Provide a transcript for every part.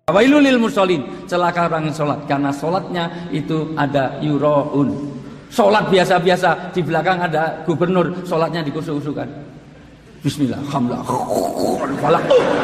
Wailul lil musholin, celaka orang yang sholat, karena sholatnya itu ada yuraun. Sholat biasa-biasa, di belakang ada gubernur, sholatnya dikusuk-kusukan. Bismillah, alhamdulillah, falak,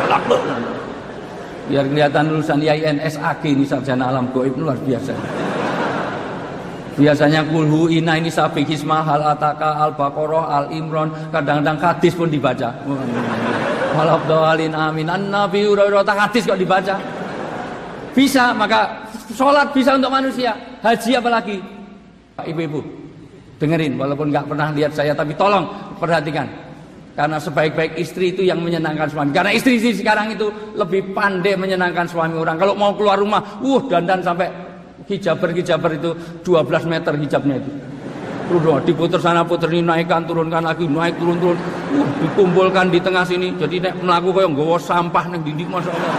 biar kelihatan lulusan IAIN SAG ini, sarjana alam gaib luar biasa. Biasanya kulhu ina ini sabi hismah, hal ataka, al baqarah, al imron, kadang-kadang hadis pun dibaca. Walabdalin amin, an-nabi urairatah, hadis kok dibaca. Bisa, maka sholat bisa untuk manusia, haji apalagi. Ibu-ibu, dengerin, walaupun nggak pernah lihat saya, tapi tolong perhatikan. Karena sebaik-baik istri itu yang menyenangkan suami. Karena istri sekarang itu lebih pandai menyenangkan suami orang. Kalau mau keluar rumah, dandan sampai hijaber itu 12 meter hijabnya itu. Udah diputer sana puter ini, naikkan turunkan lagi, naik turun. Dikumpulkan di tengah sini. Jadi nek melaku kayak nggawa sampah neng dinding, masya Allah.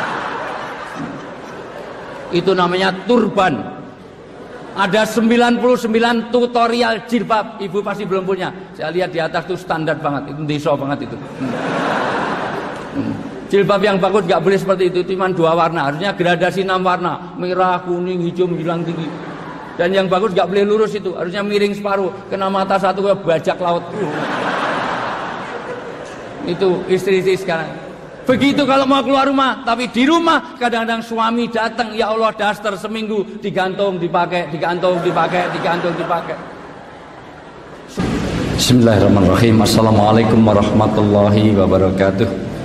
Itu namanya turban. Ada 99 tutorial jilbab. Ibu pasti belum punya. Saya lihat di atas itu standar banget. Itu desa banget itu. Jilbab yang bagus gak boleh seperti itu. Cuma 2 warna. Harusnya gradasi 6 warna. Merah, kuning, hijau, hilang tinggi. Dan yang bagus gak boleh lurus itu. Harusnya miring separuh. Kena mata satu ke bajak laut. Itu istri-istri sekarang. Begitu kalau mau keluar rumah, tapi di rumah kadang-kadang suami datang, ya Allah daster seminggu digantung dipakai. Bismillahirrahmanirrahim. Assalamualaikum warahmatullahi wabarakatuh.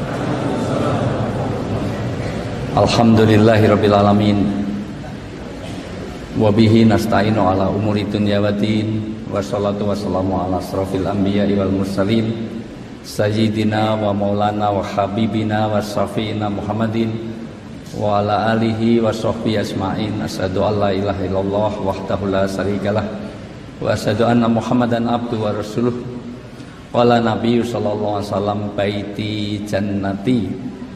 Alhamdulillahirabbil alamin. Wa bihi nasta'inu ala umuri dunya waddin. Wassalatu wassalamu ala asrofil anbiya'i wal mursalin. Sayyidina wa maulana wa habibina wa syafi'ina Muhammadin wa ala alihi wa sahbihi asma'in. Asyhadu an la ilaha illallah wahdahu la syarikalah wa asyhadu anna Muhammadan abduhu wa rasuluh. Qala nabiyyu sallallahu alaihi wasallam baiti jannati.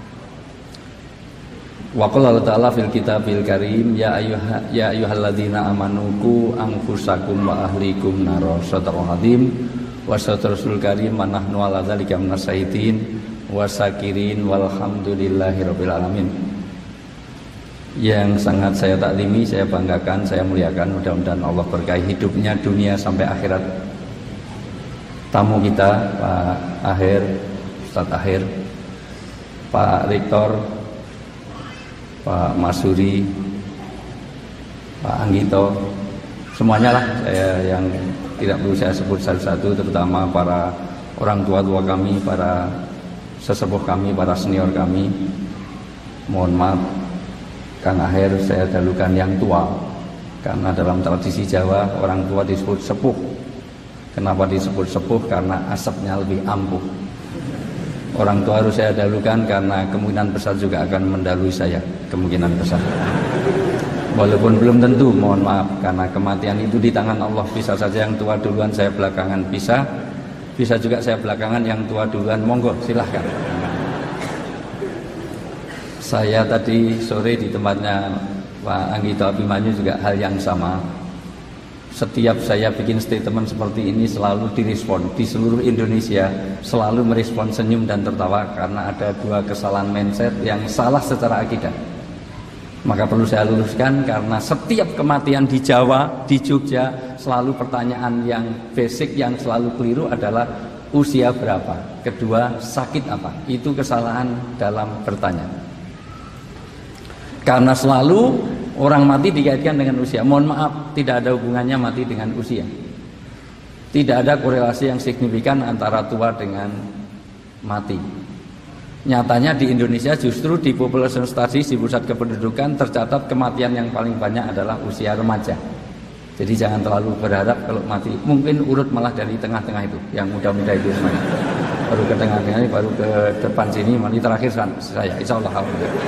Wa qala ta'ala fil kitabil karim ya ayyuhalladzina amanu qu anfusakum wa ahlikum nar. Shadaqal azim. Wassalatul karim manahnu ala dzalika minasyaitin wasakirin walhamdulillahirabbil alamin. Yang sangat saya taklimi, saya banggakan, saya muliakan, mudah-mudahan Allah berkahi hidupnya dunia sampai akhirat. Tamu kita Pak Akhir, Ustadz Akhir, Pak Rektor, Pak Masuri, Pak Anggito, semuanya lah saya yang tidak perlu saya sebut satu-satu, terutama para orang tua kami, para sesepuh kami, para senior kami. Mohon maaf, Kang Akhir saya dahulukan yang tua, karena dalam tradisi Jawa orang tua disebut sepuh. Kenapa disebut sepuh? Karena asapnya lebih ampuh. Orang tua harus saya dahulukan karena kemungkinan besar juga akan mendahului saya, kemungkinan besar. Walaupun belum tentu, mohon maaf, karena kematian itu di tangan Allah. Bisa saja yang tua duluan, saya belakangan, bisa juga saya belakangan, yang tua duluan, monggo silahkan. Saya tadi sore di tempatnya Pak Anggito Abimanyu juga hal yang sama. Setiap saya bikin statement seperti ini selalu direspon. Di seluruh Indonesia selalu merespon senyum dan tertawa, karena ada 2 kesalahan mindset yang salah secara akidah. Maka perlu saya luruskan, karena setiap kematian di Jawa, di Jogja, selalu pertanyaan yang basic yang selalu keliru adalah usia berapa, kedua sakit apa. Itu kesalahan dalam bertanya, karena selalu orang mati dikaitkan dengan usia. Mohon maaf, tidak ada hubungannya mati dengan usia. Tidak ada korelasi yang signifikan antara tua dengan mati. Nyatanya di Indonesia justru di population studies, di pusat kependudukan, tercatat kematian yang paling banyak adalah usia remaja. Jadi jangan terlalu berharap kalau mati. Mungkin urut malah dari tengah-tengah itu, yang muda-muda itu semuanya. Baru ke tengah-tengah ini, baru ke depan sini, mati terakhir saya, insya Allah.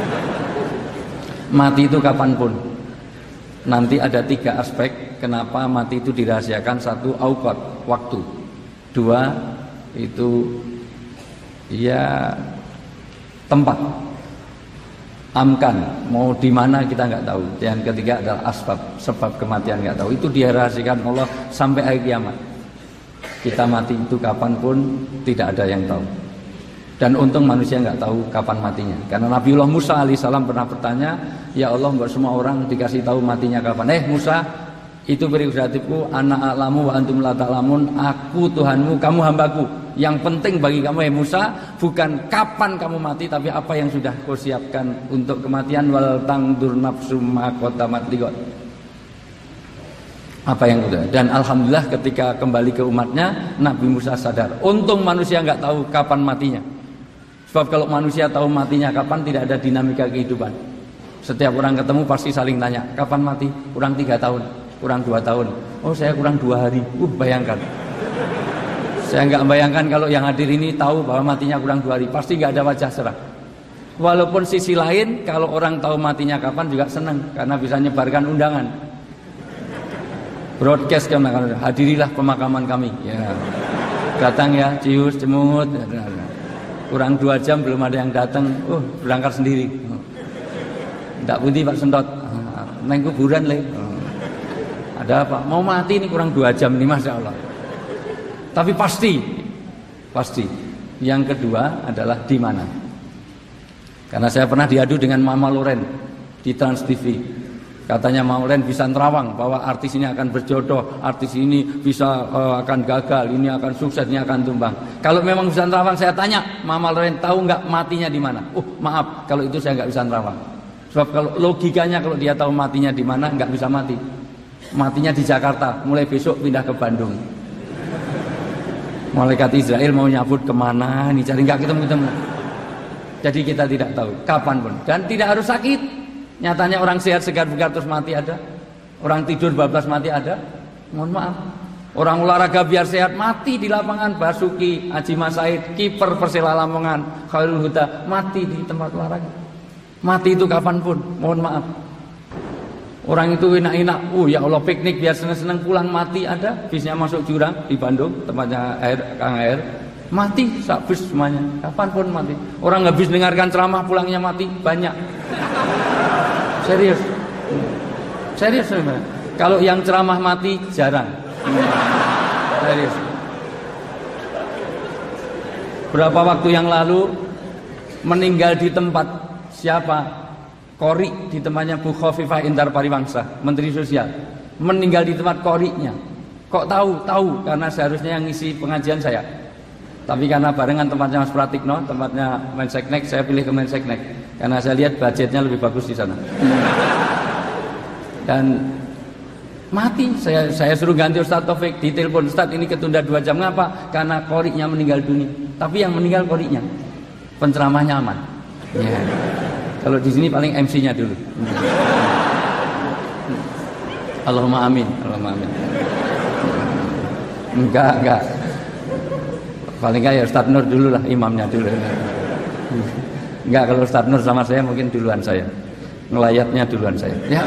Mati itu kapanpun. Nanti ada 3 aspek kenapa mati itu dirahasiakan. 1, auqat, waktu. 2, itu ya tempat, amkan, mau di mana kita nggak tahu. Yang ketiga adalah asbab, sebab kematian nggak tahu. Itu dirahasiakan Allah sampai akhir kiamat. Kita mati itu kapanpun tidak ada yang tahu. Dan untung manusia nggak tahu kapan matinya. Karena Nabiullah Musa alaihissalam pernah bertanya, ya Allah, nggak semua orang dikasih tahu matinya kapan. Musa, itu prerogatifku, ana a'lamu wa antum la ta'lamun, aku Tuhanmu, kamu hambaku. Yang penting bagi kamu Musa, bukan kapan kamu mati, tapi apa yang sudah kau siapkan untuk kematian. Wal tangdur nafsum ma qaddamat liqad. Apa yang udah. Dan alhamdulillah ketika kembali ke umatnya, Nabi Musa sadar. Untung manusia nggak tahu kapan matinya. Sebab kalau manusia tahu matinya kapan, tidak ada dinamika kehidupan. Setiap orang ketemu pasti saling tanya, kapan mati? Kurang 3 tahun, kurang 2 tahun. Oh, saya kurang 2 hari. Bayangkan. Saya nggak bayangkan kalau yang hadir ini tahu bahwa matinya kurang 2 hari. Pasti nggak ada wajah cerah. Walaupun sisi lain, kalau orang tahu matinya kapan juga senang, karena bisa nyebarkan undangan. Broadcast kan, hadirilah pemakaman kami. Ya. Datang ya, cius, cemut. Kurang 2 jam belum ada yang datang, berangkat sendiri. Tidak putih Pak Sentot, neng kuburan le. Ada apa? Mau mati ini kurang 2 jam nih, Masya Allah. Tapi pasti. Yang kedua adalah di mana. Karena saya pernah diadu dengan Mama Loren di Trans TV. Katanya Mama Loren bisa nerawang bahwa artis ini akan berjodoh, artis ini bisa akan gagal, ini akan sukses, ini akan tumbang. Kalau memang bisa nerawang, saya tanya Mama Loren, tahu nggak matinya di mana? Maaf, kalau itu saya nggak bisa nerawang. Sebab kalau logikanya kalau dia tahu matinya di mana, nggak bisa mati. Matinya di Jakarta, mulai besok pindah ke Bandung. Malaikat Israel mau nyabut kemana? Nih cari nggak ketemu. Jadi kita tidak tahu kapan pun, dan tidak harus sakit. Nyatanya orang sehat segar-bugar terus mati ada. Orang tidur bablas mati ada. Mohon maaf. Orang olahraga biar sehat mati di lapangan. Basuki, Haji Mas Said, kiper Persela Lamongan, Khairul Huda mati di tempat olahraga. Mati itu kapanpun. Mohon maaf. Orang itu enak-enak. Ya Allah, piknik biar senang-senang, pulang mati ada. Bisnya masuk jurang di Bandung, tempatnya Kang Air. Mati bis semuanya. Kapanpun mati. Orang habis dengarkan ceramah pulangnya mati banyak. Serius sebenarnya. Kalau yang ceramah mati jarang. Serius. Berapa waktu yang lalu meninggal di tempat siapa? Kori di tempatnya Bu Khofifah Indar Pariwangsa, Menteri Sosial. Meninggal di tempat korinya. Kok tahu? Karena seharusnya yang ngisi pengajian saya. Tapi karena barengan tempatnya Mas Pratikno, tempatnya Menseknek, saya pilih ke Menseknek. Karena saya lihat budgetnya lebih bagus di sana. Dan mati, saya suruh ganti Ustadz Taufik, ditelepon, Ustadz ini ketunda 2 jam, ngapa? Karena koriknya meninggal dunia. Tapi yang meninggal koriknya, penceramahnya aman. Ya. Kalau di sini paling MC-nya dulu. Allahumma amin. Enggak. Paling enggak ya Ustadz Nur dulu lah, imamnya dulu. Enggak, kalau Ustadz Nur sama saya mungkin duluan saya. Ngelayatnya duluan saya. Ya.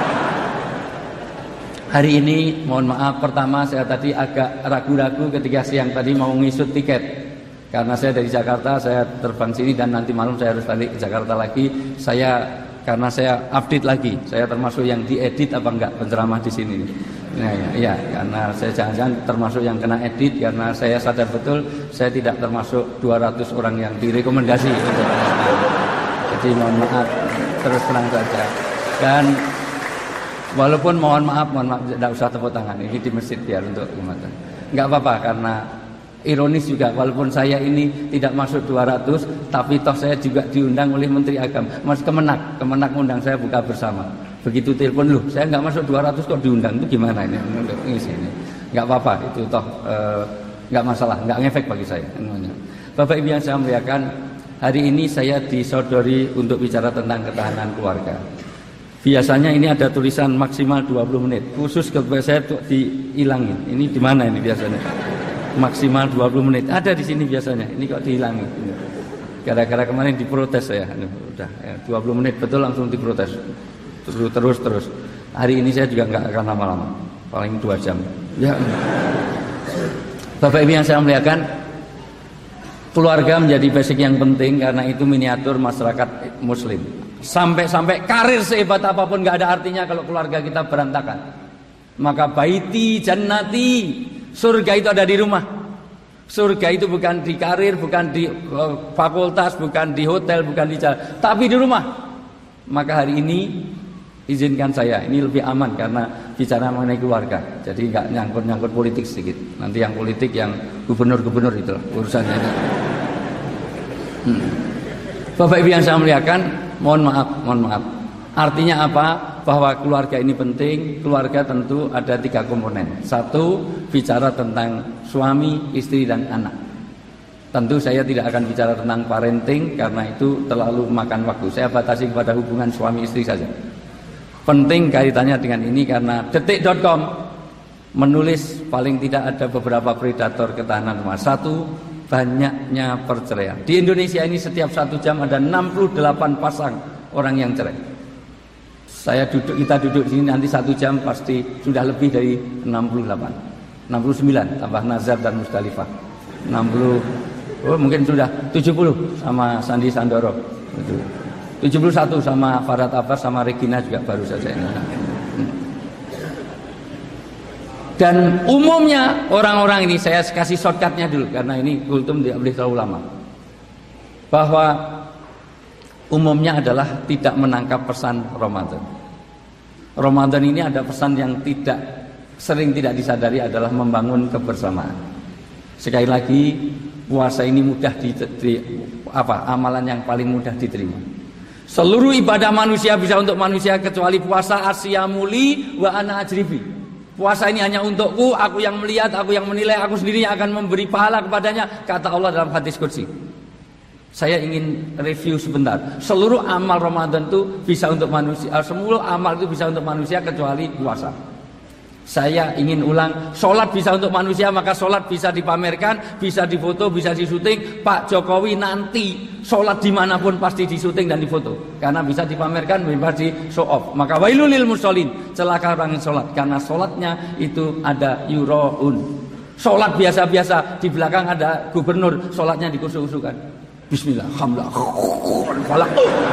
Hari ini mohon maaf, pertama saya tadi agak ragu-ragu ketika siang tadi mau ngisut tiket. Karena saya dari Jakarta, saya terbang sini dan nanti malam saya harus balik ke Jakarta lagi. Karena saya update lagi, saya termasuk yang diedit apa enggak penceramah di sini. Nah, ya, karena saya jangan-jangan termasuk yang kena edit, karena saya sadar betul saya tidak termasuk 200 orang yang direkomendasi. Jadi mohon maaf, terus terang saja. Dan walaupun mohon maaf, tidak usah tepuk tangan, ini di masjid biar untuk umat. Enggak apa-apa, karena ironis juga, walaupun saya ini tidak masuk 200, tapi toh saya juga diundang oleh Menteri Agama, Mas Kemenak undang saya buka bersama. Begitu telepon, loh saya nggak masuk 200 kok diundang, itu gimana ini? Ini nggak apa-apa, itu toh nggak masalah, nggak ngefek bagi saya. Bapak Ibu yang saya muliakan, hari ini saya disodori untuk bicara tentang ketahanan keluarga. Biasanya ini ada tulisan maksimal 20 menit, khusus kepada saya dihilangin. Ini di mana ini biasanya? Maksimal 20 menit. Ada di sini biasanya. Ini kok dihilangin. Gara-gara kemarin diprotes saya. Udah ya, 20 menit betul langsung diprotes. Terus. Hari ini saya juga nggak akan lama-lama. Paling 2 jam. Ya. Bapak Ibu yang saya muliakan, keluarga menjadi basic yang penting karena itu miniatur masyarakat muslim. Sampai karir sehebat apapun nggak ada artinya kalau keluarga kita berantakan. Maka baiti jannati, surga itu ada di rumah. Surga itu bukan di karir, bukan di fakultas, bukan di hotel, bukan di jalan, tapi di rumah. Maka hari ini izinkan saya, ini lebih aman karena bicara mengenai keluarga. Jadi nggak nyangkut politik sedikit. Nanti yang politik yang gubernur itu urusannya itu. Bapak Ibu yang saya muliakan, mohon maaf. Artinya apa? Bahwa keluarga ini penting. Keluarga tentu ada 3 komponen. 1, bicara tentang suami, istri, dan anak. Tentu saya tidak akan bicara tentang parenting karena itu terlalu makan waktu. Saya batasi kepada hubungan suami istri saja. Penting kaitannya dengan ini karena detik.com menulis paling tidak ada beberapa predator ketahanan rumah. 1, banyaknya perceraian. Di Indonesia ini setiap 1 jam ada 68 pasang orang yang cerai. Kita duduk di sini nanti 1 jam pasti sudah lebih dari 68, 69 tambah Nazar dan Musdalifah. 60, mungkin sudah 70 sama Sandi Sandoro. 71 sama Farhad Abbas sama Regina juga baru saja ini. Dan umumnya orang-orang ini, saya kasih shortcutnya dulu karena ini kultum tidak boleh terlalu lama. Bahwa umumnya adalah tidak menangkap pesan Ramadan. Ramadan ini ada pesan yang sering tidak disadari adalah membangun kebersamaan. Sekali lagi, puasa ini mudah amalan yang paling mudah diterima. Seluruh ibadah manusia bisa untuk manusia kecuali puasa. Asyamuli wa ana ajribi. Puasa ini hanya untukku, aku yang melihat, aku yang menilai, aku sendiri yang akan memberi pahala kepadanya, kata Allah dalam hadis qudsi. Saya ingin review sebentar. Seluruh amal Ramadan itu bisa untuk manusia. Semua amal itu bisa untuk manusia kecuali puasa. Saya ingin ulang. Sholat bisa untuk manusia, maka sholat bisa dipamerkan, bisa difoto, bisa disuting. Pak Jokowi nanti sholat dimanapun pasti disuting dan difoto. Karena bisa dipamerkan, bisa di show off. Maka wailul lil musholin, celaka orang yang sholat. Karena sholatnya itu ada yuraun. Sholat biasa-biasa, di belakang ada gubernur, sholatnya dikusuk-kusukan. Bismillah, alhamdulillah, falak,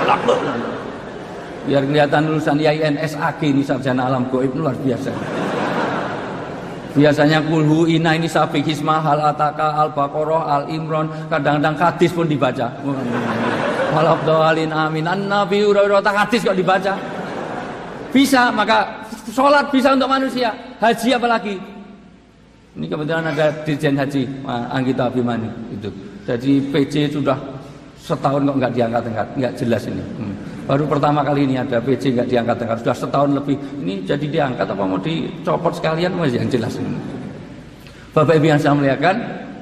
biar kelihatan lulusan IAIN SAG ini sarjana alam gaib luar biasa. Biasanya kulhu ina ini sabi hismah hal ataka al baqarah al imron, kadang-kadang hadis pun dibaca. Walabdalin amin an nabi urata hadis kok dibaca. Bisa, maka sholat bisa untuk manusia, haji apalagi. Ini kebetulan ada Dirjen Haji Anggita Abimani itu. Jadi PJ sudah setahun kok nggak diangkat-angkat, nggak jelas ini. Baru pertama kali ini ada PJ nggak diangkat-angkat, sudah setahun lebih. Ini jadi diangkat apa mau dicopot sekalian, masih yang jelas ini. Bapak Ibu yang saya muliakan,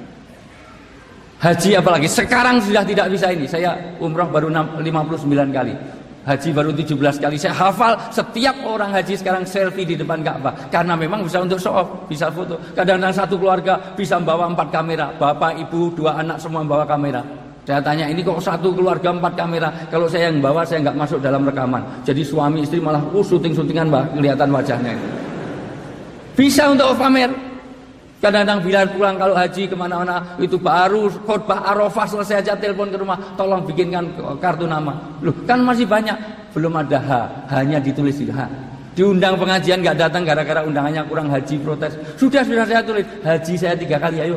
haji apalagi sekarang sudah tidak bisa ini. Saya umroh baru 59 kali. Haji baru 17 kali. Saya hafal setiap orang haji sekarang selfie di depan Ka'bah. Karena memang bisa untuk show off, bisa foto. Kadang-kadang satu keluarga bisa membawa 4 kamera. Bapak, ibu, 2 anak semua membawa kamera. Saya tanya, ini kok satu keluarga 4 kamera? Kalau saya yang bawa, saya nggak masuk dalam rekaman. Jadi suami istri malah syuting-syutingan kelihatan wajahnya. Bisa untuk pamer. Kadang-kadang Bilal pulang kalau haji kemana-mana itu baru khutbah Arafah selesai aja telepon ke rumah, tolong bikinkan kartu nama. Loh kan masih banyak, belum ada hanya ditulis di diundang pengajian nggak datang gara-gara undangannya kurang, haji protes. Sudah saya tulis haji saya 3 kali, ayo.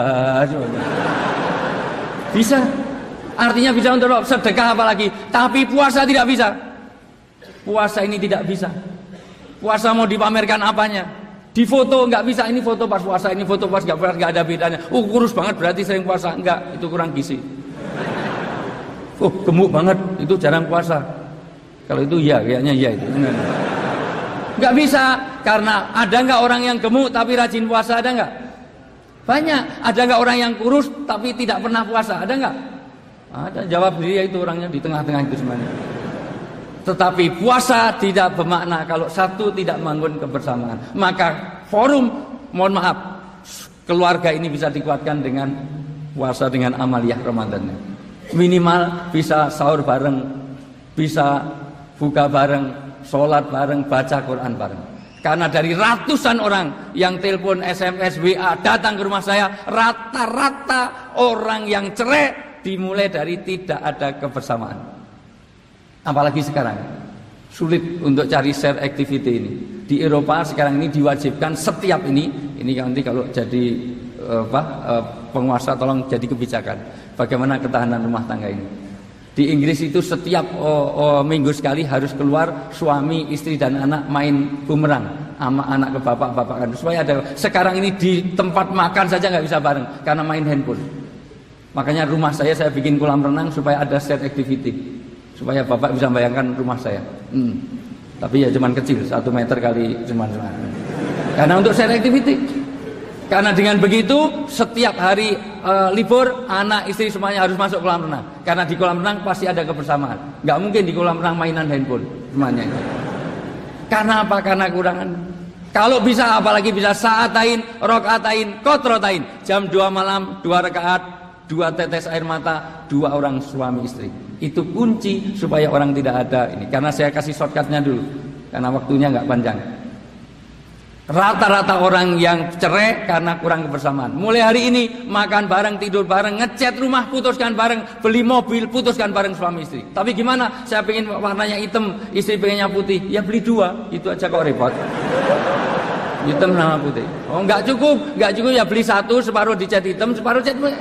Bisa, artinya bisa untuk sedekah apalagi, tapi puasa tidak bisa. Puasa ini tidak bisa. Puasa mau dipamerkan apanya? Di foto nggak bisa, ini foto pas puasa, ini foto pas nggak ada bedanya. Kurus banget berarti sering puasa, enggak, itu kurang gizi. Gemuk banget, itu jarang puasa. Kalau itu ya, kayaknya ya itu. Nggak bisa, karena ada nggak orang yang gemuk tapi rajin puasa, ada nggak? Banyak. Ada nggak orang yang kurus tapi tidak pernah puasa, ada nggak? Ada. Jawab dia itu orangnya di tengah-tengah itu semuanya. Tetapi puasa tidak bermakna kalau satu tidak membangun kebersamaan. Maka forum, mohon maaf, keluarga ini bisa dikuatkan dengan puasa, dengan amaliyah Ramadan. Minimal bisa sahur bareng, bisa buka bareng, sholat bareng, baca Quran bareng. Karena dari ratusan orang yang telepon, SMS, WA datang ke rumah saya, rata-rata orang yang cerai dimulai dari tidak ada kebersamaan. Apalagi sekarang sulit untuk cari share activity ini. Di Eropa sekarang ini diwajibkan setiap ini nanti kalau jadi penguasa tolong jadi kebijakan. Bagaimana ketahanan rumah tangga ini? Di Inggris itu setiap minggu sekali harus keluar suami, istri dan anak main bumerang sama anak ke bapak kan. Supaya ada. Sekarang ini di tempat makan saja nggak bisa bareng karena main handphone. Makanya rumah saya bikin kolam renang supaya ada shared activity. Supaya bapak bisa bayangkan rumah saya. Tapi ya cuman kecil, 1 meter kali cuman. Karena untuk shared activity. Karena dengan begitu setiap hari libur anak istri semuanya harus masuk kolam renang. Karena di kolam renang pasti ada kebersamaan. Nggak mungkin di kolam renang mainan handphone semuanya. Karena apa? Karena kurangan. Kalau bisa apalagi bisa sa'atain, rokaatain, kotrotain. Jam 2 malam 2 rakaat, 2 tetes air mata, 2 orang suami istri. Itu kunci supaya orang tidak ada ini. Karena saya kasih shortcutnya dulu. Karena waktunya nggak panjang. Rata-rata orang yang cerai karena kurang kebersamaan. Mulai hari ini makan bareng, tidur bareng, ngecat rumah putuskan bareng, beli mobil putuskan bareng suami istri. Tapi gimana? Saya pengen warnanya hitam, istri pengennya putih. Ya beli 2, itu aja kok repot. Hitam sama putih. Oh nggak cukup ya beli 1, separuh dicat hitam, separuh cat putih.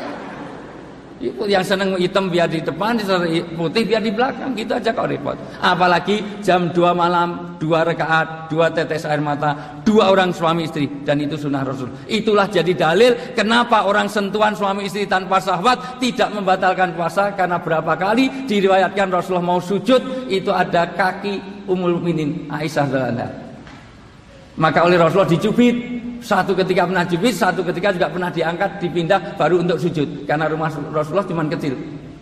Yang seneng hitam biar di depan, putih biar di belakang, gitu aja kok repot. Apalagi jam 2 malam 2 rakaat, 2 tetes air mata, 2 orang suami istri, dan itu sunnah Rasul. Itulah jadi dalil kenapa orang sentuhan suami istri tanpa syahwat tidak membatalkan puasa, karena berapa kali diriwayatkan Rasulullah mau sujud itu ada kaki Ummul Mukminin Aisyah radhiyallahu anha. Maka oleh Rasulullah dicubit. Satu ketika pernah jubit, satu ketika juga pernah diangkat, dipindah baru untuk sujud. Karena rumah Rasulullah cuma kecil.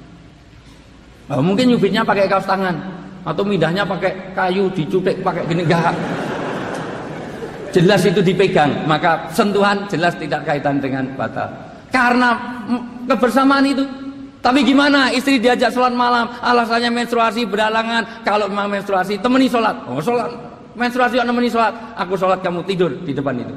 Mungkin nyubitnya pakai kaos tangan atau mindahnya pakai kayu, dicutek pakai gini, enggak. Jelas itu dipegang, maka sentuhan jelas tidak kaitan dengan batal. Karena kebersamaan itu. Tapi gimana istri diajak sholat malam, alasannya menstruasi berhalangan. Kalau memang menstruasi, temani sholat. Oh sholat, menstruasi nemeni sholat. Aku sholat, kamu tidur di depan itu.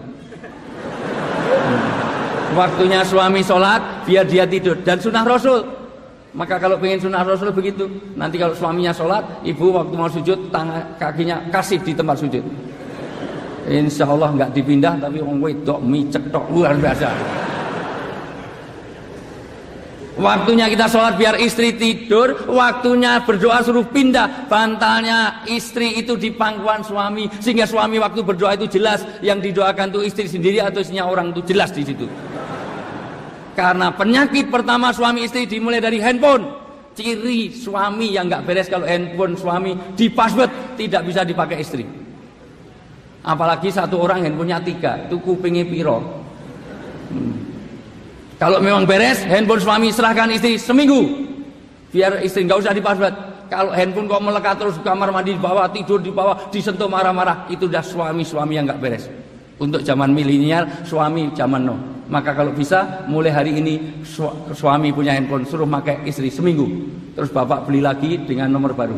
Waktunya suami sholat biar dia tidur, dan sunnah Rasul. Maka kalau pengen sunnah Rasul begitu. Nanti kalau suaminya sholat, ibu waktu mau sujud tangan kakinya kasih di tempat sujud. Insya Allah nggak dipindah, tapi orang wedok micek tok luar biasa. Waktunya kita sholat biar istri tidur, waktunya berdoa suruh pindah bantalnya istri itu di pangkuan suami, sehingga suami waktu berdoa itu jelas yang didoakan itu istri sendiri atau istrinya orang itu jelas di situ. Karena penyakit pertama suami istri dimulai dari handphone. Ciri suami yang nggak beres kalau handphone suami di password tidak bisa dipakai istri. Apalagi satu orang handphonenya 3, itu kupingnya piro. Kalau memang beres, handphone suami serahkan istri seminggu, biar istri nggak usah di password. Kalau handphone kok melekat terus kamar mandi di bawah, tidur di bawah, disentuh marah-marah, itu udah suami yang nggak beres. Untuk zaman milenial, suami zaman no. Maka kalau bisa, mulai hari ini suami punya handphone suruh pakai istri seminggu, terus bapak beli lagi dengan nomor baru.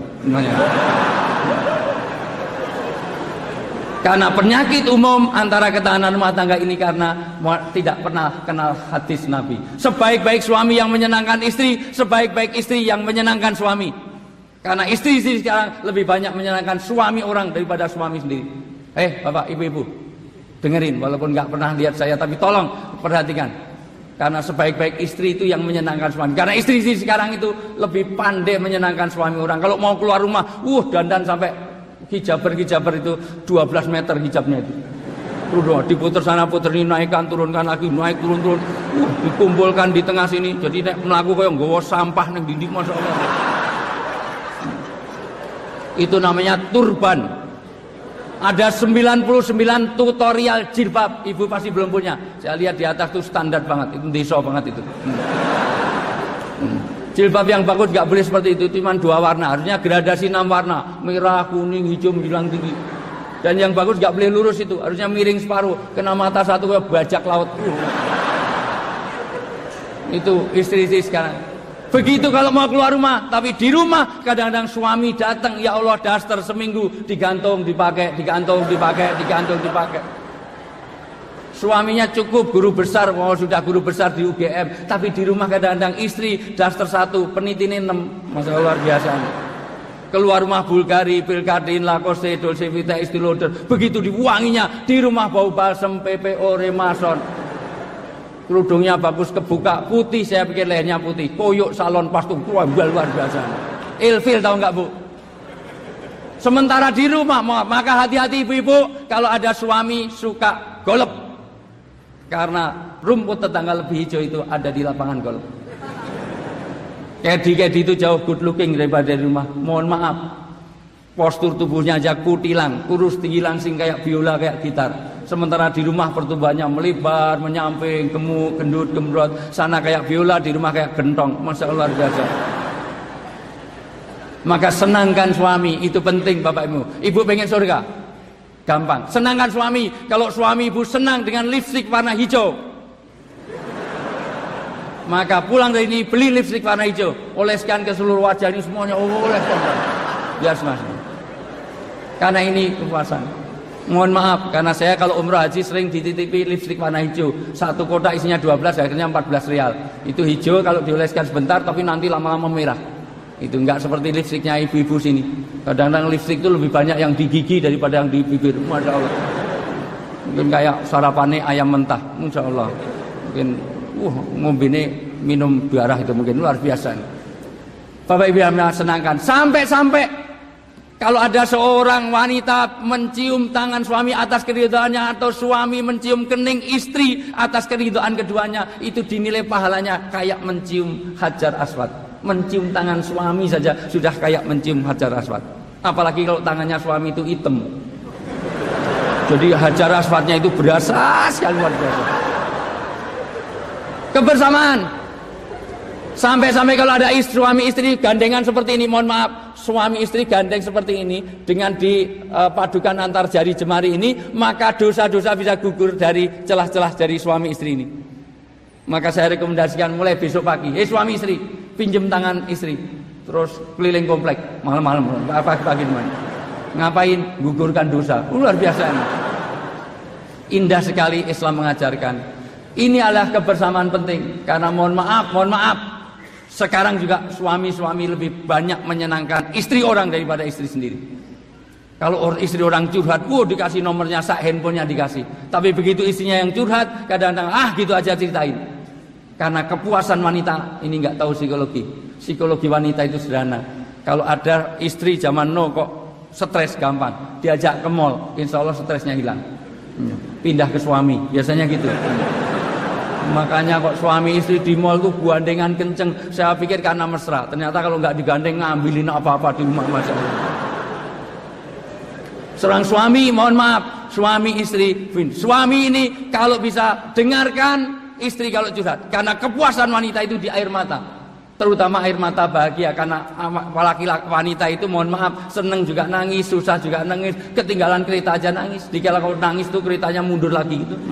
Karena penyakit umum antara ketahanan rumah tangga ini karena tidak pernah kenal hadis Nabi. Sebaik-baik suami yang menyenangkan istri, sebaik-baik istri yang menyenangkan suami. Karena istri sekarang lebih banyak menyenangkan suami orang daripada suami sendiri. Bapak, ibu-ibu, dengerin, walaupun nggak pernah lihat saya, tapi tolong perhatikan. Karena sebaik-baik istri itu yang menyenangkan suami. Karena istri sekarang itu lebih pandai menyenangkan suami orang. Kalau mau keluar rumah, dandan sampai hijaber itu 12 meter hijabnya itu. Terus diputer sana puter ini, naikkan turunkan lagi, naik turun. Dikumpulkan di tengah sini. Jadi nek mlaku koyo nggawa sampah ning dinding, masyaallah. Itu namanya turban. Ada 99 tutorial jilbab, ibu pasti belum punya. Saya lihat di atas tuh standar banget, itu desa banget itu. Jilbab yang bagus gak boleh seperti itu, cuma 2 warna, harusnya gradasi 6 warna, merah, kuning, hijau, menjulang tinggi. Dan yang bagus gak boleh lurus itu, harusnya miring separuh, kena mata satu bajak laut. Itu istri-istri sekarang. Begitu kalau mau keluar rumah, tapi di rumah kadang-kadang suami datang, ya Allah daster seminggu digantung dipakai. Suaminya cukup guru besar, sudah guru besar di UGM, tapi di rumah kadang-kadang istri daster 1, penitine 6, masalah luar biasa. Keluar rumah Bulgari, Pilkadin, Lacoste, Dolce Vita, Estée Lauder, begitu diwanginya, di rumah bau balsem, PPO, Remason. kerudungnya bagus kebuka, putih, saya pikir lehernya putih, koyok salon pastung, luar biasa. Ilfil tahu nggak Bu? Sementara di rumah, maka hati-hati ibu-ibu kalau ada suami suka golep. Karena rumput tetangga lebih hijau itu ada di lapangan golf. Kedi itu jauh good looking daripada di rumah. Mohon maaf, postur tubuhnya aja kutilang, kurus tinggi langsing kayak biola, kayak gitar. Sementara di rumah pertumbuhannya melebar, menyamping, gemuk, gendut, gembrot. Sana kayak biola, di rumah kayak gentong. Masya Allah biasa. Maka senangkan suami, itu penting Bapak Ibu. Ibu pengen surga? Gampang. Senangkan suami. Kalau suami ibu senang dengan lipstik warna hijau, maka pulang dari ini beli lipstik warna hijau, oleskan ke seluruh wajah ini semuanya, oleskan. Biar semasa. Karena ini kepuasan. Mohon maaf, karena saya kalau umrah haji sering dititipi lipstik warna hijau. Satu kotak isinya 12, akhirnya 14 rial. Itu hijau kalau dioleskan sebentar, tapi nanti lama-lama merah. Itu enggak seperti lipstiknya ibu-ibu sini. Kadang-kadang lipstik itu lebih banyak yang di gigi daripada yang di bibir. Masya Allah. Mungkin kayak sarapannya ayam mentah. Masya Allah. Mungkin ngombine minum darah itu mungkin luar biasa. Bapak Ibu yang senangkan. Sampai-sampai kalau ada seorang wanita mencium tangan suami atas keridhaannya, atau suami mencium kening istri atas keridhaan keduanya, itu dinilai pahalanya kayak mencium Hajar Aswad. Mencium tangan suami saja sudah kayak mencium Hajar Aswad. Apalagi kalau tangannya suami itu hitam. Jadi Hajar Aswadnya itu berasa sekali, luar biasa. Kebersamaan. Sampai-sampai kalau ada suami istri gandengan seperti ini, mohon maaf, suami istri gandeng seperti ini dengan dipadukan antar jari jemari ini, maka dosa-dosa bisa gugur dari celah-celah dari suami istri ini. Maka saya rekomendasikan mulai besok pagi, suami istri, pinjem tangan istri, terus keliling komplek malam-malam, pagi-pagi teman. Ngapain? Gugurkan dosa. Luar biasa ini. Indah sekali Islam mengajarkan. Ini adalah kebersamaan penting. Karena mohon maaf, sekarang juga suami-suami lebih banyak menyenangkan istri orang daripada istri sendiri. Kalau istri orang curhat, dikasih nomornya, handphonenya dikasih. Tapi begitu istrinya yang curhat, kadang-kadang gitu aja ceritain. Karena kepuasan wanita ini nggak tahu psikologi. Psikologi wanita itu sederhana. Kalau ada istri zaman kok stres gampang, diajak ke mall, insya Allah stresnya hilang. Pindah ke suami, biasanya gitu. Makanya kok suami istri di mall tuh gandengan kenceng. Saya pikir karena mesra. Ternyata kalau nggak digandeng ngambilin apa-apa di rumah, Masya Allah. Seorang suami, mohon maaf, suami istri. Suami ini kalau bisa dengarkan istri kalau curhat. Karena kepuasan wanita itu di air mata. Terutama air mata bahagia. Karena laki-laki wanita itu mohon maaf, seneng juga nangis, susah juga nangis. Ketinggalan kereta aja nangis. Dikala kalau nangis tuh keretanya mundur lagi gitu.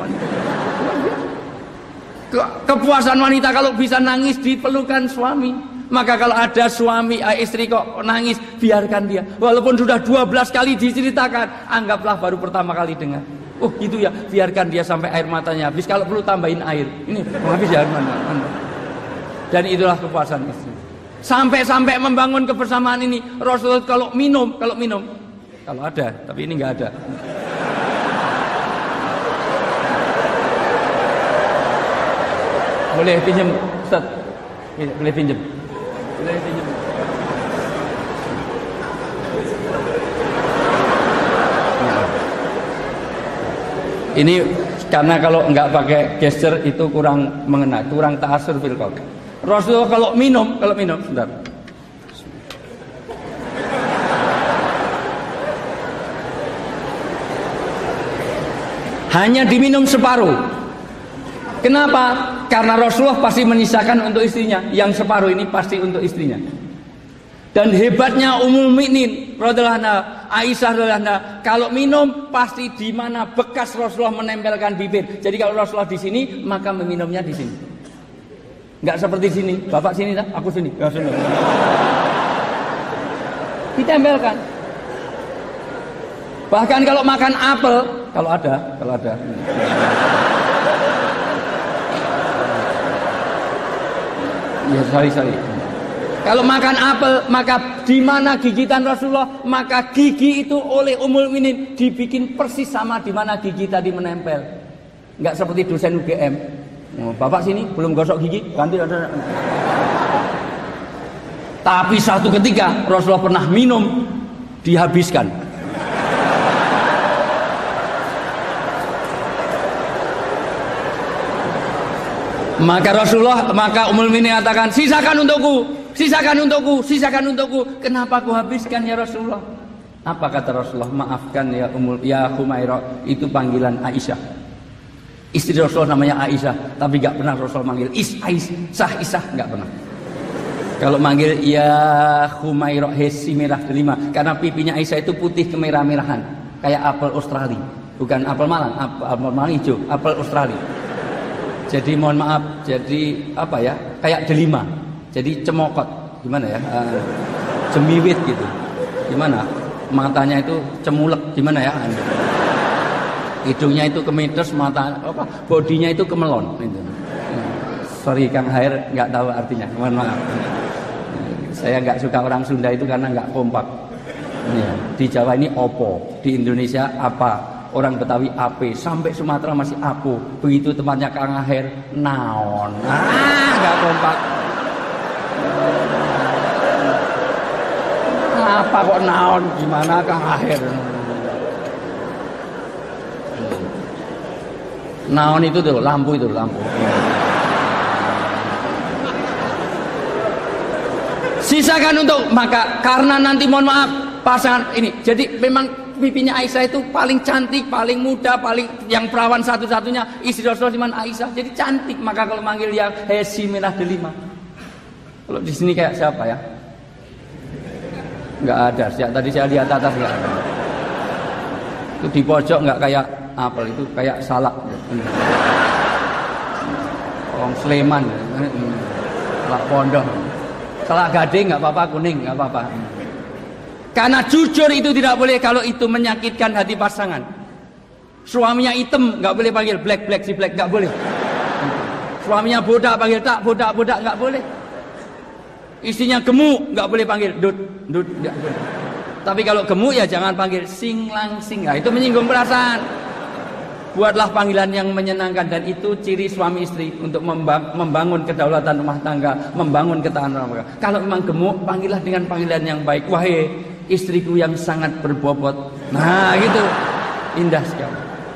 Kepuasan wanita kalau bisa nangis dipelukan suami. Maka kalau ada suami istri kok nangis, biarkan dia. Walaupun sudah 12 kali diceritakan, anggaplah baru pertama kali dengar. Gitu ya, biarkan dia sampai air matanya habis. Kalau perlu tambahin air. Ini habis ya air mata. Dan itulah kepuasan istri. Sampai-sampai membangun kebersamaan ini. Rasulullah kalau minum, kalau ada, tapi ini nggak ada. Boleh pinjam, Ustaz? Boleh pinjam. Ini karena kalau nggak pakai gesture itu kurang mengena, kurang ta'asur fil qaul. Rasulullah kalau minum, sebentar. Hanya diminum separuh. Kenapa? Karena Rasulullah pasti menyisakan untuk istrinya. Yang separuh ini pasti untuk istrinya. Dan hebatnya Ummul Mukminin radhiyallahu anha, Aisyah radhiyallahu anha, kalau minum pasti di mana bekas Rasulullah menempelkan bibir. Jadi kalau Rasulullah di sini, maka meminumnya di sini. Enggak seperti sini. Bapak sini tak? Aku sini. Ya, sini. Ditempelkan. Bahkan kalau makan apel, kalau ada. Ya, sorry. Kalau makan apel, maka di mana gigitan Rasulullah, maka gigi itu oleh Ummul Mukminin dibikin persis sama di mana gigi tadi menempel. Enggak seperti dosen UGM. Oh, bapak sini belum gosok gigi, ganti ada. Tapi satu ketika Rasulullah pernah minum, dihabiskan. Maka Ummul Mukminin katakan, sisakan untukku, sisakan untukku, sisakan untukku. Kenapa aku habiskan ya Rasulullah? Apa kata Rasulullah? Maafkan ya Humairah, itu panggilan Aisyah. Istri Rasulullah namanya Aisyah, tapi gak pernah Rasulullah manggil Isah, gak pernah. Kalau manggil ya Humairah, hesi merah delima, karena pipinya Aisyah itu putih kemerah-merahan, kayak apel Australia, bukan apel Malang, apel Malang hijau, apel Australia. Jadi mohon maaf, jadi apa ya, kayak delima, jadi cemokot, gimana ya, cemiwit gitu, gimana, matanya itu cemulek, gimana ya, hidungnya itu kemites, mata apa, bodinya itu kemelon. Sorry Kang Hair, nggak tahu artinya, mohon maaf. Saya nggak suka orang Sunda itu karena nggak kompak. Di Jawa ini opo, di Indonesia apa. Orang Betawi ape, sampai Sumatera masih apo. Begitu tempatnya Kang Aher naon. Nggak kompak. Apa kok naon? Gimana Kang Aher? Naon itu tuh, lampu itu, lampu. Sisakan untuk, maka karena nanti mohon maaf pasangan ini. Jadi memang pipinya Aisyah itu paling cantik, paling muda, paling yang perawan satu-satunya istri Rasulullah cuman Aisyah. Jadi cantik. Maka kalau manggil yang hesi merah delima. Kalau di sini kayak siapa ya? Enggak ada. Tadi saya lihat atas enggak ada. Itu di pojok enggak kayak apel, itu kayak salak. Orang Sleman. Salak pondok. Salak gading enggak apa-apa, kuning enggak apa-apa. Karena jujur itu tidak boleh kalau itu menyakitkan hati pasangan. Suaminya hitam nggak boleh panggil black si black, nggak boleh. Suaminya bodak panggil tak bodak nggak boleh. Istrinya gemuk nggak boleh panggil dut nggak boleh. Tapi kalau gemuk ya jangan panggil sing lang sing. Nah, itu menyinggung perasaan. Buatlah panggilan yang menyenangkan, dan itu ciri suami istri untuk membangun kedaulatan rumah tangga, membangun ketahanan rumah tangga. Kalau memang gemuk, panggillah dengan panggilan yang baik. Wahai istriku yang sangat berbobot. Nah gitu, indah sekali.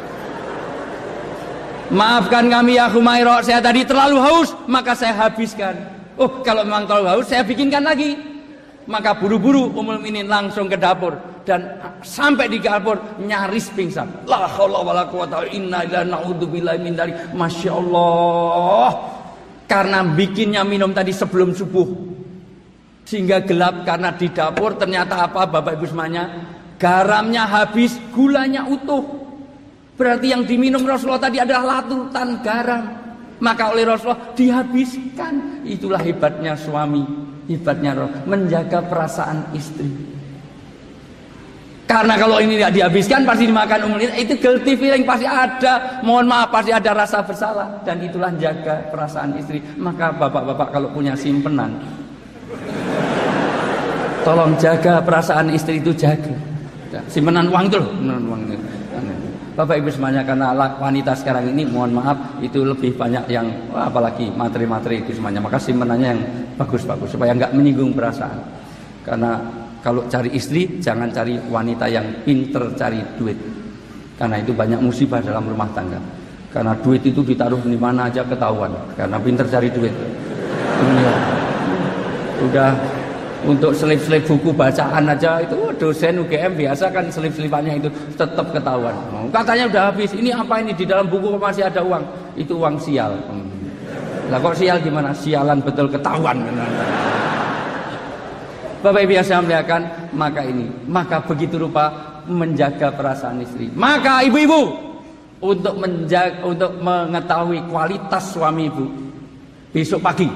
Maafkan kami ya Humairah, saya tadi terlalu haus, maka saya habiskan. Oh, kalau memang terlalu haus, saya bikinkan lagi. Maka buru-buru Ummul Mukminin langsung ke dapur, dan sampai di dapur nyaris pingsan. La haula wala quwata illa billah, naudzubillahi min dzalik. Masya Allah, karena bikinnya minum tadi sebelum subuh sehingga gelap. Karena di dapur ternyata apa Bapak Ibu semuanya, garamnya habis, gulanya utuh. Berarti yang diminum Rasulullah tadi adalah latutan garam. Maka oleh Rasulullah dihabiskan. Itulah hebatnya suami, hebatnya menjaga perasaan istri. Karena kalau ini tidak dihabiskan pasti dimakan Ummul Mukminin, itu guilty feeling pasti ada, mohon maaf pasti ada rasa bersalah, dan itulah jaga perasaan istri. Maka bapak-bapak kalau punya simpenan, tolong jaga perasaan istri itu, jaga. Simpenan uang itu loh, simpenan uang itu. Bapak Ibu semuanya, karena wanita sekarang ini mohon maaf itu lebih banyak yang apalagi materi-materi itu semuanya, maka simpenannya yang bagus-bagus supaya nggak menyinggung perasaan. Karena kalau cari istri jangan cari wanita yang pinter cari duit, karena itu banyak musibah dalam rumah tangga. Karena duit itu ditaruh di mana aja ketahuan, karena pinter cari duit. Udah untuk selip-selip buku bacaan aja itu dosen UGM biasa kan selip-selipannya itu tetap ketahuan. Katanya udah habis. Ini apa ini, di dalam buku masih ada uang. Itu uang sial. Lah kok sial gimana? Sialan betul ketahuan. Bapak Ibu yang saya muliakan, maka begitu rupa menjaga perasaan istri. Maka ibu-ibu untuk mengetahui kualitas suami ibu, besok pagi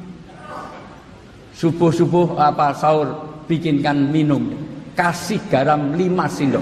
subuh sahur bikinkan minum, kasih garam 5 sendok,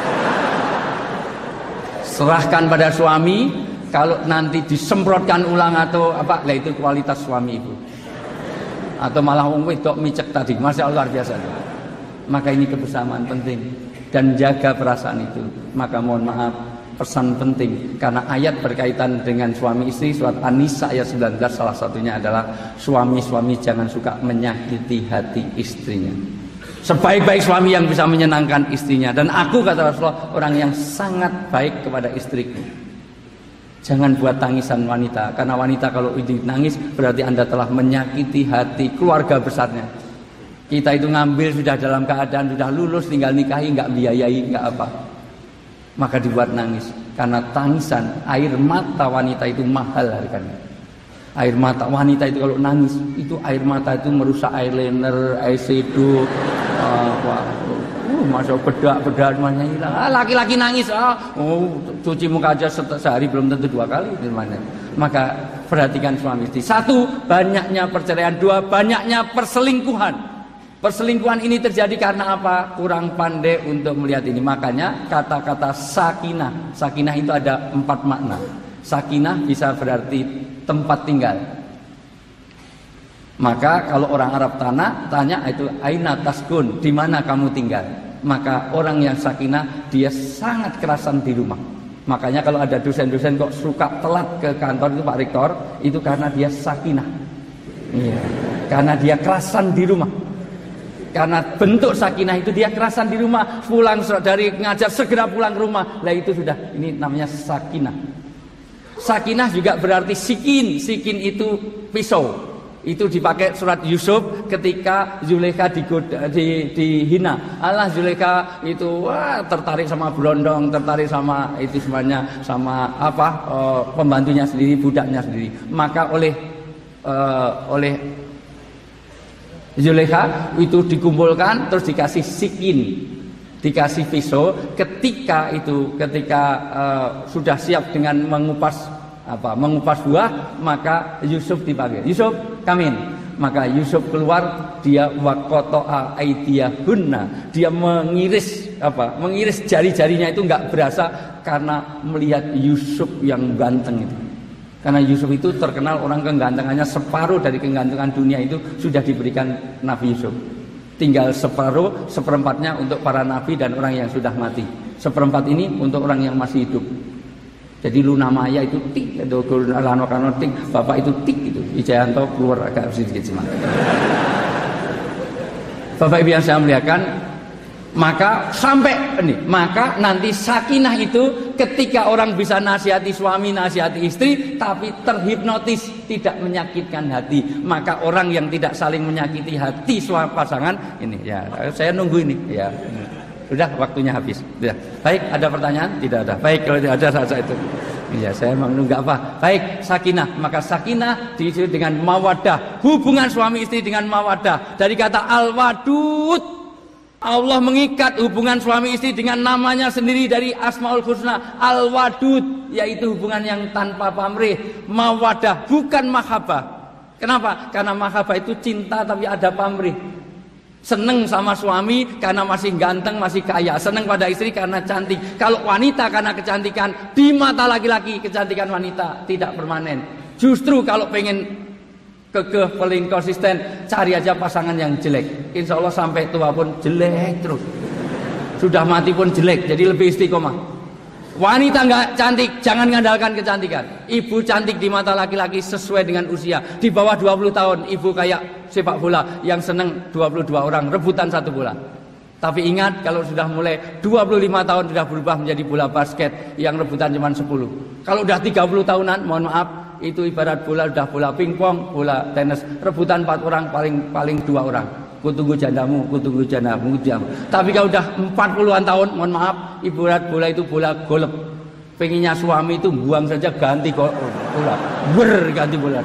serahkan pada suami. Kalau nanti disemprotkan ulang atau apa, lah itu kualitas suami ibu. Atau malah wedok micek tadi, masya Allah luar biasa. Maka ini kebersamaan penting, dan jaga perasaan itu. Maka mohon maaf, pesan penting karena ayat berkaitan dengan suami istri. Surat An-Nisa ayat 19 salah satunya adalah suami-suami jangan suka menyakiti hati istrinya. Sebaik-baik suami yang bisa menyenangkan istrinya. Dan aku, kata Rasulullah, orang yang sangat baik kepada istriku. Jangan buat tangisan wanita, karena wanita kalau ini nangis berarti Anda telah menyakiti hati keluarga besarnya. Kita itu ngambil sudah dalam keadaan sudah lulus, tinggal nikahi, nggak biayai, nggak apa, maka dibuat nangis. Karena tangisan, air mata wanita itu mahal harganya. Air mata wanita itu kalau nangis, itu air mata itu merusak eyeliner, eyeshadow, masuk bedak semuanya hilang. Laki-laki nangis, cuci muka aja sehari belum tentu 2 kali gimana. Maka perhatikan suami istri. 1, banyaknya perceraian. 2, banyaknya perselingkuhan. Perselingkuhan ini terjadi karena apa? Kurang pandai untuk melihat ini. Makanya kata-kata sakinah. Sakinah itu ada 4 makna. Sakinah bisa berarti tempat tinggal. Maka kalau orang Arab tanya itu aina taskun, di mana kamu tinggal? Maka orang yang sakinah dia sangat kerasan di rumah. Makanya kalau ada dosen-dosen kok suka telat ke kantor itu Pak Rektor, itu karena dia sakinah. Iya, karena dia kerasan di rumah. Karena bentuk sakinah itu dia kerasan di rumah, pulang dari ngajar segera pulang ke rumah. Lah itu sudah, ini namanya sakinah. Sakinah juga berarti sikin. Sikin itu pisau. Itu dipakai surat Yusuf ketika Zulaikha dihina. Allah, Zulaikha itu tertarik sama Blondong, tertarik sama itu semuanya, sama pembantunya sendiri, budaknya sendiri. Maka oleh Zulaikha itu dikumpulkan terus dikasih sikin, dikasih pisau. Ketika sudah siap dengan mengupas buah, maka Yusuf dipanggil. Yusuf, kamin. Maka Yusuf keluar, dia waqata'a aydiyahunna. Dia mengiris jari-jarinya itu enggak berasa karena melihat Yusuf yang ganteng itu. Karena Yusuf itu terkenal orang kegantengannya, separuh dari kegantengan dunia itu sudah diberikan Nabi Yusuf. Tinggal seperempatnya untuk para nabi dan orang yang sudah mati. Seperempat ini untuk orang yang masih hidup. Jadi Luna Maya itu tik, Rano Karno tik, Bapak itu tik itu. Wijayanto keluar agak sedikit semangat. Bapak Ibu yang saya muliakan, maka nanti sakinah itu ketika orang bisa nasihati suami, nasihati istri, tapi terhipnotis, tidak menyakitkan hati. Maka orang yang tidak saling menyakiti hati suami pasangan ini, ya saya nunggu ini, ya. Sudah waktunya habis. Sudah. Baik, ada pertanyaan? Tidak ada. Baik, kalau tidak ada saja itu. Iya, saya memang nunggu apa? Baik, sakinah. Maka sakinah diisi dengan mawaddah. Hubungan suami istri dengan mawaddah. Dari kata al-wadud. Allah mengikat hubungan suami istri dengan namanya sendiri dari Asmaul Husna. Al-wadud, yaitu hubungan yang tanpa pamrih. Mawaddah, bukan mahabbah. Kenapa? Karena mahabbah itu cinta tapi ada pamrih. Seneng sama suami karena masih ganteng, masih kaya. Seneng pada istri karena cantik. Kalau wanita karena kecantikan, di mata laki-laki kecantikan wanita tidak permanen. Justru kalau pengen kekeh, paling konsisten, cari aja pasangan yang jelek. Insya Allah sampai tua pun jelek terus. Sudah mati pun jelek, jadi lebih istiqomah. Wanita nggak cantik, jangan ngandalkan kecantikan. Ibu cantik di mata laki-laki sesuai dengan usia. Di bawah 20 tahun, ibu kayak sepak bola yang seneng 22 orang rebutan satu bola. Tapi ingat, kalau sudah mulai 25 tahun sudah berubah menjadi bola basket yang rebutan cuma 10. Kalau udah 30 tahunan, mohon maaf, itu ibarat bola udah bola pingpong, bola tenis, rebutan 4 orang, paling 2 orang. Kutunggu jandamu. Tapi kalau udah 40-an tahun, mohon maaf, ibarat bola itu bola golep. Pengennya suami itu buang saja, ganti bola, ganti bola.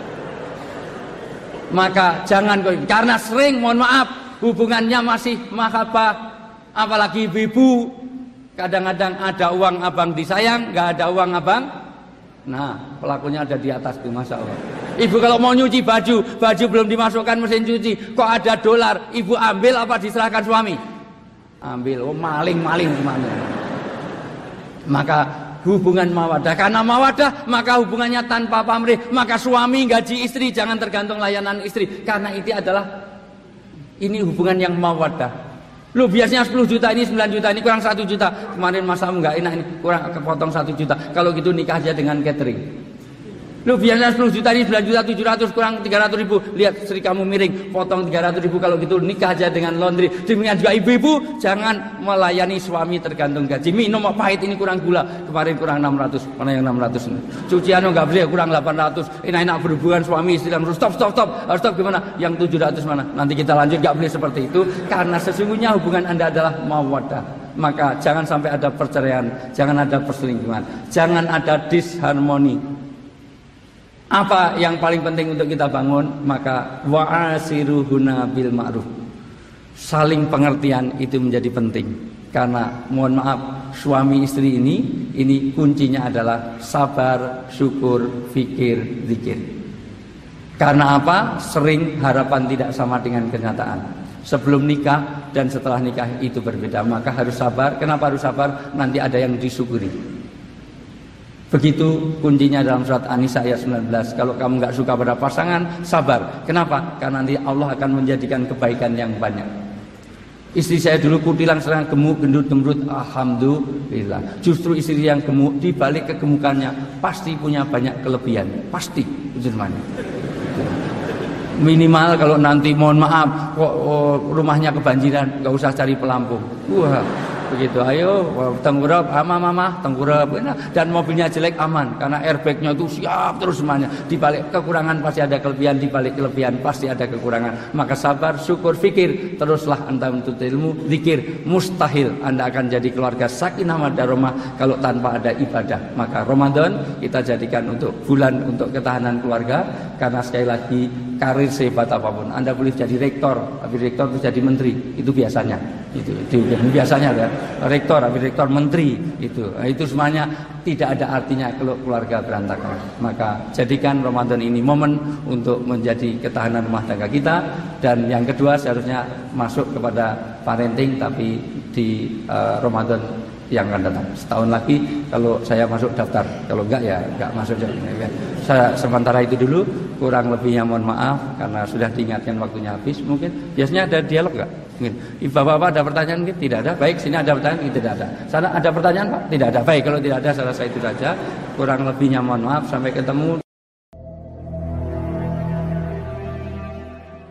Maka jangan, karena sering, mohon maaf, hubungannya masih mahabbah, apalagi ibu-ibu. Kadang-kadang ada uang abang disayang, nggak ada uang abang. Nah, pelakunya ada di atas tuh, masya Allah. Ibu kalau mau nyuci baju belum dimasukkan mesin cuci, kok ada dolar, ibu ambil apa diserahkan suami? Ambil, maling semuanya. Maka hubungan mawadah, karena mawadah maka hubungannya tanpa pamrih. Maka suami gaji istri jangan tergantung layanan istri, karena ini hubungan yang mawadah. Lu biasanya 10 juta, ini 9 juta, ini kurang 1 juta. Kemarin masamu nggak enak, ini kurang kepotong 1 juta. Kalau gitu nikah aja dengan catering. Lu biasanya 10 juta, ini 9 juta 700, kurang 300 ribu. Lihat istri kamu miring, potong 300 ribu. Kalau gitu nikah aja dengan laundry. Demikian juga ibu-ibu, jangan melayani suami tergantung gaji. Minum pahit, ini kurang gula, kemarin kurang 600. Mana yang 600 ini? Cucian nggak boleh, kurang 800. Enak-enak berhubungan suami istri, stop. Stop gimana? Yang 700 mana? Nanti kita lanjut, nggak boleh seperti itu. Karena sesungguhnya hubungan Anda adalah mawaddah. Maka jangan sampai ada perceraian, jangan ada perselingkuhan, jangan ada disharmoni. Apa yang paling penting untuk kita bangun? Maka wa'asiruhuna bil ma'ruf. Saling pengertian itu menjadi penting. Karena mohon maaf, suami istri ini kuncinya adalah sabar, syukur, fikir, zikir. Karena apa? Sering harapan tidak sama dengan kenyataan. Sebelum nikah dan setelah nikah itu berbeda. Maka harus sabar. Kenapa harus sabar? Nanti ada yang disyukuri. Begitu kuncinya dalam surat An-Nisa ayat 19. Kalau kamu nggak suka pada pasangan, sabar. Kenapa? Karena nanti Allah akan menjadikan kebaikan yang banyak. Istri saya dulu kutilang serang gemuk, gendut. Alhamdulillah. Justru istri yang gemuk, di balik kegemukannya pasti punya banyak kelebihan. Pasti. Itu namanya. Minimal kalau nanti mohon maaf kok rumahnya kebanjiran, nggak usah cari pelampung. Wah. Begitu, ayo tengkurap, mama tengkurap, dan mobilnya jelek aman karena airbagnya itu siap terus semuanya. Di balik kekurangan pasti ada kelebihan, di balik kelebihan pasti ada kekurangan. Maka sabar, syukur, fikir, teruslah Anda menuntut ilmu, zikir. Mustahil Anda akan jadi keluarga sakinah mawaddah kalau tanpa ada ibadah. Maka Ramadan kita jadikan untuk bulan untuk ketahanan keluarga, karena sekali lagi karir sehebat apapun Anda boleh jadi rektor, tapi rektor itu jadi menteri, itu biasanya. Itu biasanya ya. Rektor, menteri itu semuanya tidak ada artinya kalau keluarga berantakan. Maka jadikan Ramadan ini momen untuk menjadi ketahanan rumah tangga kita. Dan yang kedua seharusnya masuk kepada parenting, tapi di Ramadan yang akan datang. Setahun lagi kalau saya masuk daftar, kalau enggak ya enggak masuk. Saya sementara itu dulu, kurang lebihnya mohon maaf karena sudah diingatkan waktunya habis. Mungkin biasanya ada dialog enggak? Mungkin Bapak-bapak ada pertanyaan mungkin? Tidak ada. Baik, sini ada pertanyaan? Tidak ada. Sana ada pertanyaan Pak? Tidak ada. Baik, kalau tidak ada saya rasa itu saja. Kurang lebihnya mohon maaf, sampai ketemu.